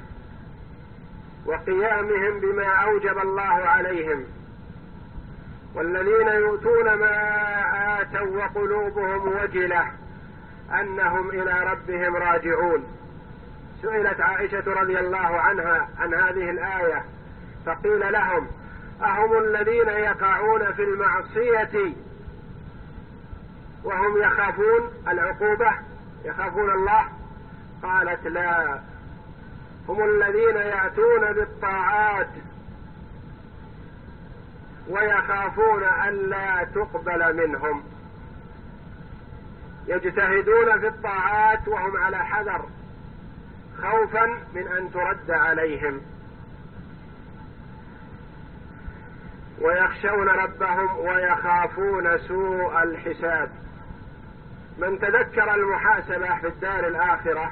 وقيامهم بما أوجب الله عليهم. والذين يؤتون ما آتوا وقلوبهم وجلة أنهم إلى ربهم راجعون. سئلت عائشة رضي الله عنها عن هذه الآية فقيل لهم: أهم الذين يقعون في المعصية وهم يخافون العقوبة، يخافون الله؟ قالت: لا، هم الذين يأتون بالطاعات ويخافون ألا تقبل منهم، يجتهدون في الطاعات وهم على حذر خوفا من أن ترد عليهم، ويخشون ربهم ويخافون سوء الحساب. من تذكر المحاسبة في الدار الآخرة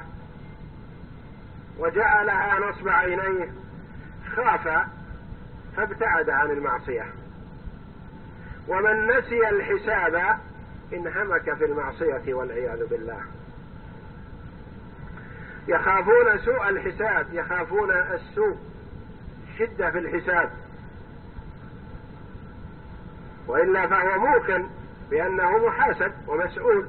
وجعلها نصب عينيه خاف فابتعد عن المعصية، ومن نسي الحساب انهمك في المعصية والعياذ بالله. يخافون سوء الحساب، يخافون السوء، شدة في الحساب، وإلا فهو موقن بأنه محاسب ومسؤول،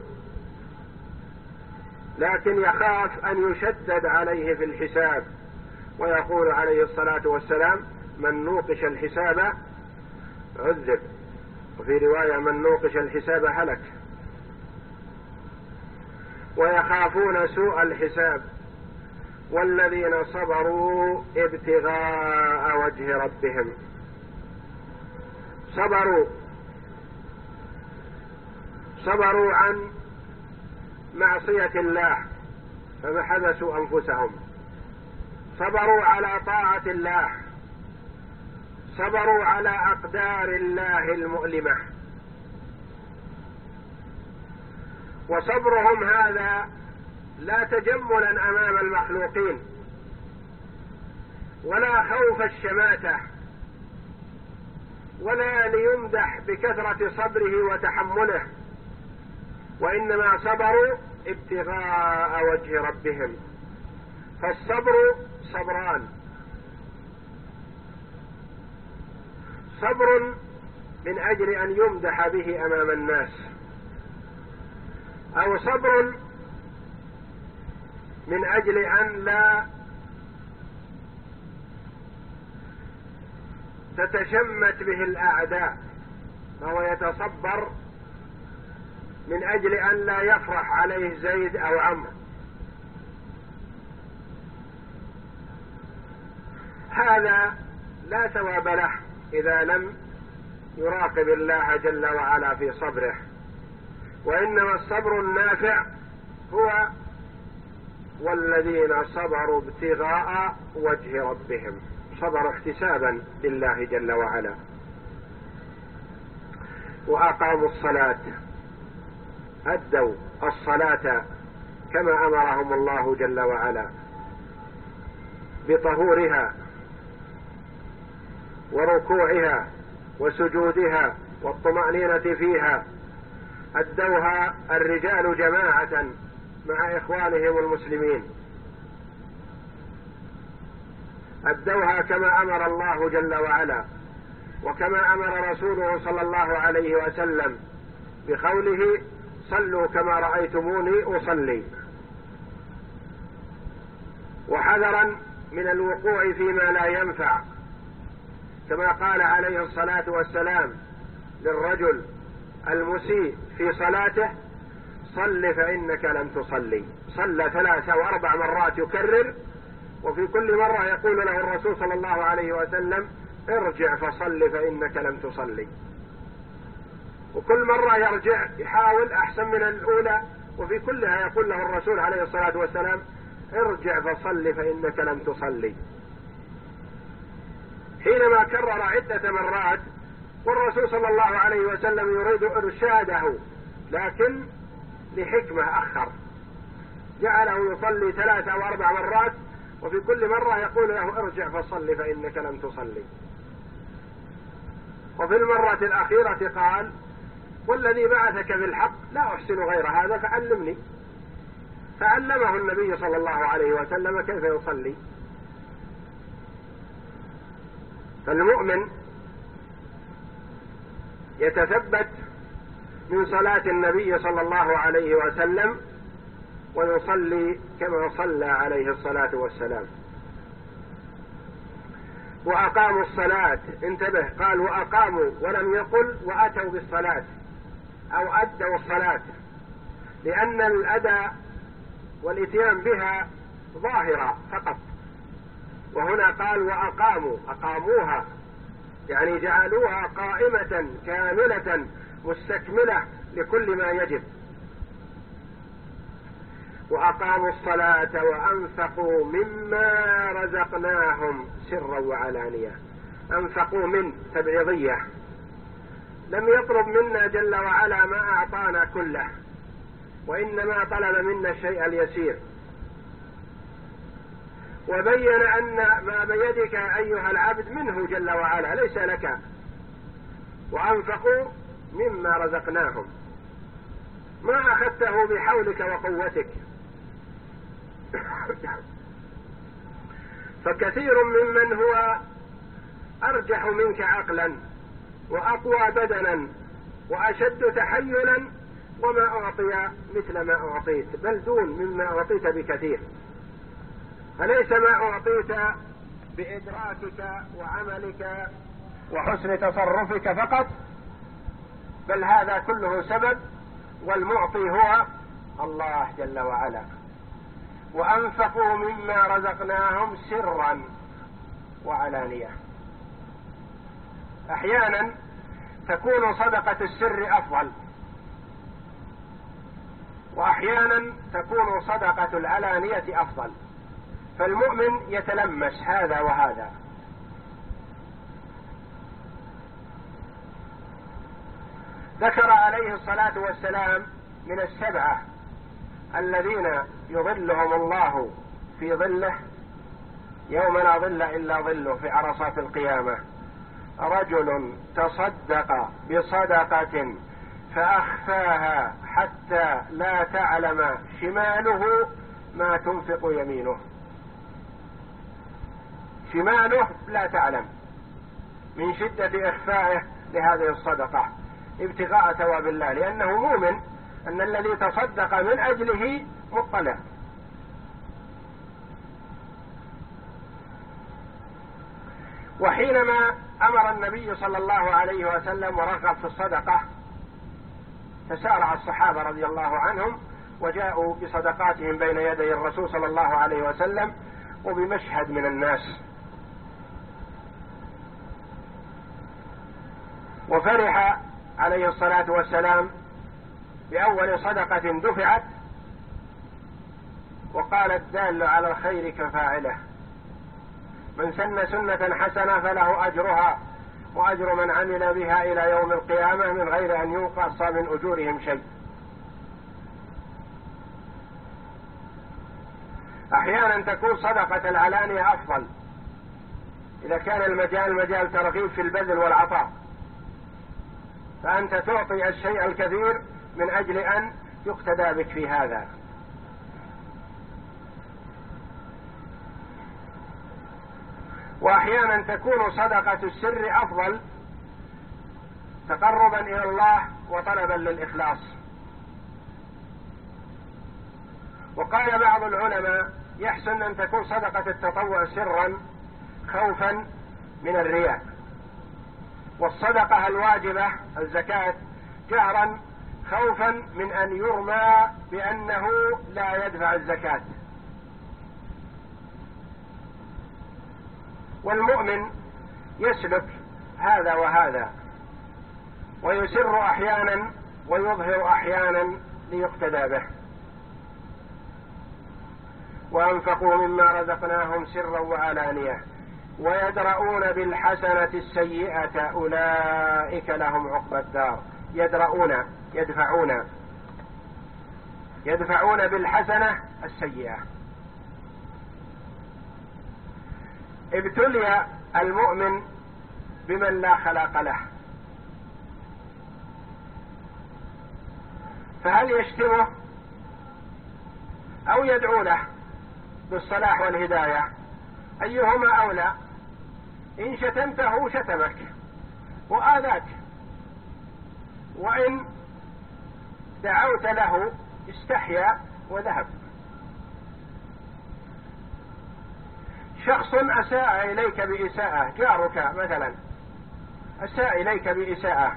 لكن يخاف أن يشدد عليه في الحساب. ويقول عليه الصلاة والسلام: من نوقش الحساب عذب، وفي رواية: من نوقش الحساب هلك. ويخافون سوء الحساب. والذين صبروا ابتغاء وجه ربهم، صبروا صبروا عن معصية الله فحبسوا أنفسهم، صبروا على طاعة الله، صبروا على أقدار الله المؤلمة. وصبرهم هذا لا تجملا أمام المخلوقين ولا خوف الشماتة ولا ليمدح بكثرة صبره وتحمله، وإنما صبروا ابتغاء وجه ربهم. فالصبر صبران: صبر من أجل أن يمدح به أمام الناس، أو صبر من أجل أن لا تتشمت به الأعداء، فهو يتصبر من أجل أن لا يفرح عليه زيد أو عمرو. هذا لا ثواب له إذا لم يراقب الله جل وعلا في صبره، وإنما الصبر النافع هو والذين صبروا ابتغاء وجه ربهم، صبروا احتسابا لله جل وعلا، وأقاموا الصلاة، أدوا الصلاة كما أمرهم الله جل وعلا بطهورها وركوعها وسجودها والطمأنينة فيها، أدوها الرجال جماعة مع إخوانهم المسلمين، أدوها كما أمر الله جل وعلا، وكما أمر رسوله صلى الله عليه وسلم بقوله: صلوا كما رأيتموني أصلي. وحذرا من الوقوع فيما لا ينفع، كما قال عليه الصلاة والسلام للرجل المسيء في صلاته: صل فإنك لم تصلي. صلى ثلاث وأربع مرات يكرر، وفي كل مرة يقول له الرسول صلى الله عليه وسلم: ارجع فصل فإنك لم تصلي. وكل مرة يرجع يحاول أحسن من الأولى، وفي كلها يقول له الرسول عليه الصلاة والسلام: ارجع فصل فإنك لم تصلي. حينما كرر عدة مرات والرسول صلى الله عليه وسلم يريد إرشاده، لكن لحكمة أخر، جعله يصلي ثلاث أو أربع مرات، وفي كل مرة يقول له: ارجع فصل فإنك لم تصلي. وفي المرة الأخيرة قال: والذي بعثك بالحق لا أحسن غير هذا فعلمني. فعلمه النبي صلى الله عليه وسلم كيف يصلي. فالمؤمن يتثبت من صلاة النبي صلى الله عليه وسلم ويصلي كما صلى عليه الصلاة والسلام. وأقاموا الصلاة، انتبه، قال وأقاموا ولم يقل وأتوا بالصلاة أو أدوا الصلاة، لأن الأداء والإتيان بها ظاهرة فقط، وهنا قال وأقاموا، أقاموها يعني جعلوها قائمة كاملة مستكملة لكل ما يجب. وأقاموا الصلاة وأنفقوا مما رزقناهم سرا وعلانية. أنفقوا من تبعيضية، لم يطلب منا جل وعلا ما أعطانا كله، وإنما طلب منا الشيء اليسير، وبين أن ما بيدك أيها العبد منه جل وعلا ليس لك. وأنفقوا مما رزقناهم، ما أخذته بحولك وقوتك. فكثير ممن هو أرجح منك عقلا وأقوى بدنا وأشد تحيلا وما أعطي مثل ما أعطيت، بل دون مما أعطيت بكثير. فليس ما أعطيت بإدراكك وعملك وحسن تصرفك فقط، بل هذا كله سبب، والمعطي هو الله جل وعلا. وأنفقوا مما رزقناهم سرا وعلانية. أحيانا تكون صدقة السر أفضل، وأحيانا تكون صدقة العلانية أفضل، فالمؤمن يتلمس هذا وهذا. ذكر عليه الصلاة والسلام من السبعة الذين يظلهم الله في ظله يوم لا ظل إلا ظله في عرصات القيامة: رجل تصدق بصدقة فأخفاها حتى لا تعلم شماله ما تنفق يمينه. شماله لا تعلم من شدة إخفائه لهذه الصدقة ابتغاء ثواب الله، لأنه مؤمن أن الذي تصدق من أجله مطلع. وحينما أمر النبي صلى الله عليه وسلم ورغب في الصدقة تسارع الصحابة رضي الله عنهم وجاءوا بصدقاتهم بين يدي الرسول صلى الله عليه وسلم وبمشهد من الناس، وفرح عليه الصلاة والسلام بأول صدقة دفعت، وقال: الدال على الخير كفاعله، من سن سنة حسنة فله أجرها وأجر من عمل بها إلى يوم القيامة من غير أن ينقص من أجورهم شيء. أحيانا تكون صدقة العلانية أفضل إذا كان المجال مجال ترغيب في البذل والعطاء، فأنت تعطي الشيء الكثير من أجل أن يقتدى بك في هذا. وأحيانا تكون صدقة السر أفضل تقربا إلى الله وطلبا للإخلاص. وقال بعض العلماء: يحسن أن تكون صدقة التطوع سرا خوفا من الرياء، والصدقة الواجبة الزكاة جهرا خوفا من أن يرمى بأنه لا يدفع الزكاة. والمؤمن يسلك هذا وهذا، ويسر أحيانا ويظهر أحيانا ليقتدى به. وأنفقوا مما رزقناهم سرا وعلانية ويدرؤون بالحسنة السيئة أولئك لهم عقبى الدار. يدرؤون يدفعون يدفعون بالحسنة السيئة. ابتلي المؤمن بمن لا خلاق له، فهل يشتمه أو يدعو له بالصلاح والهداية؟ أيهما أولى؟ إن شتمته شتمك وآذاك، وإن دعوت له استحيا وذهب. شخص أساء إليك بإساءة، جارك مثلا أساء إليك بإساءة،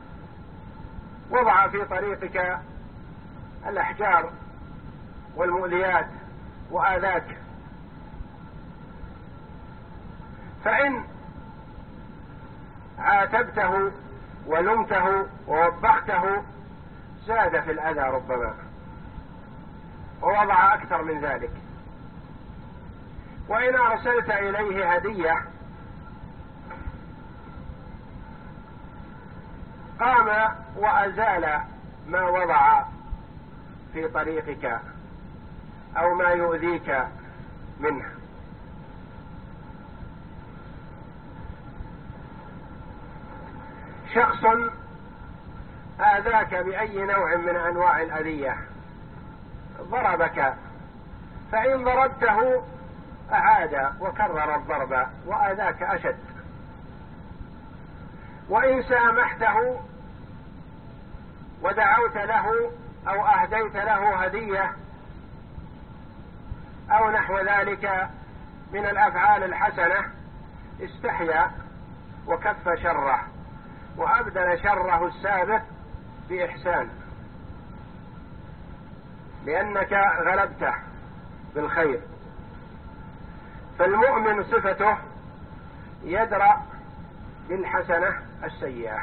وضع في طريقك الأحجار والمؤذيات وآذاك، فإن عاتبته ولمته ووبخته زاد في الأذى ربما ووضع أكثر من ذلك. وإن أرسلت إليه هدية قام وأزال ما وضع في طريقك أو ما يؤذيك منه. شخص آذاك بأي نوع من أنواع الأذية، ضربك، فإن ضربته أعاد وكرر الضرب وآذاك أشد. وإن سامحته ودعوت له أو أهديت له هدية أو نحو ذلك من الأفعال الحسنة استحيا وكف شره وأبدل شره السابق بإحسان، لأنك غلبته بالخير. فالمؤمن صفته يدرأ بالحسنة السيئة.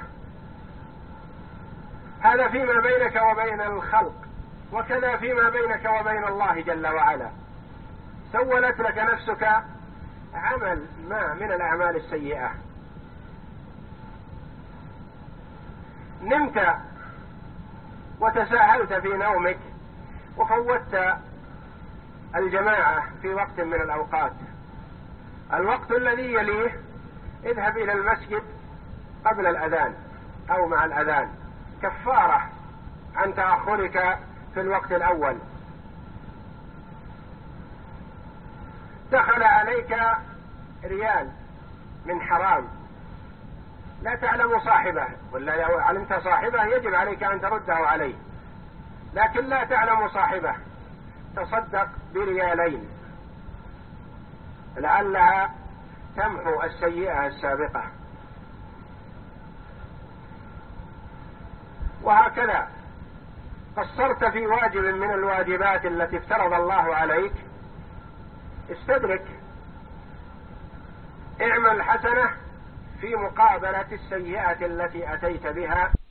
هذا فيما بينك وبين الخلق، وكذا فيما بينك وبين الله جل وعلا. سولت لك نفسك عمل ما من الأعمال السيئة، نمت وتساهلت في نومك وفوتت الجماعة في وقت من الأوقات، الوقت الذي يليه اذهب إلى المسجد قبل الأذان أو مع الأذان كفارة عن تأخرك في الوقت الأول. دخل عليك ريال من حرام لا تعلم صاحبه، ولا لو علمت صاحبه يجب عليك أن ترده عليه، لكن لا تعلم صاحبه، تصدق بريالين لعلها تمحو السيئة السابقة. وهكذا قصرت في واجب من الواجبات التي افترض الله عليك، استدرك، اعمل حسنة في مقابلة السيئة التي أتيت بها.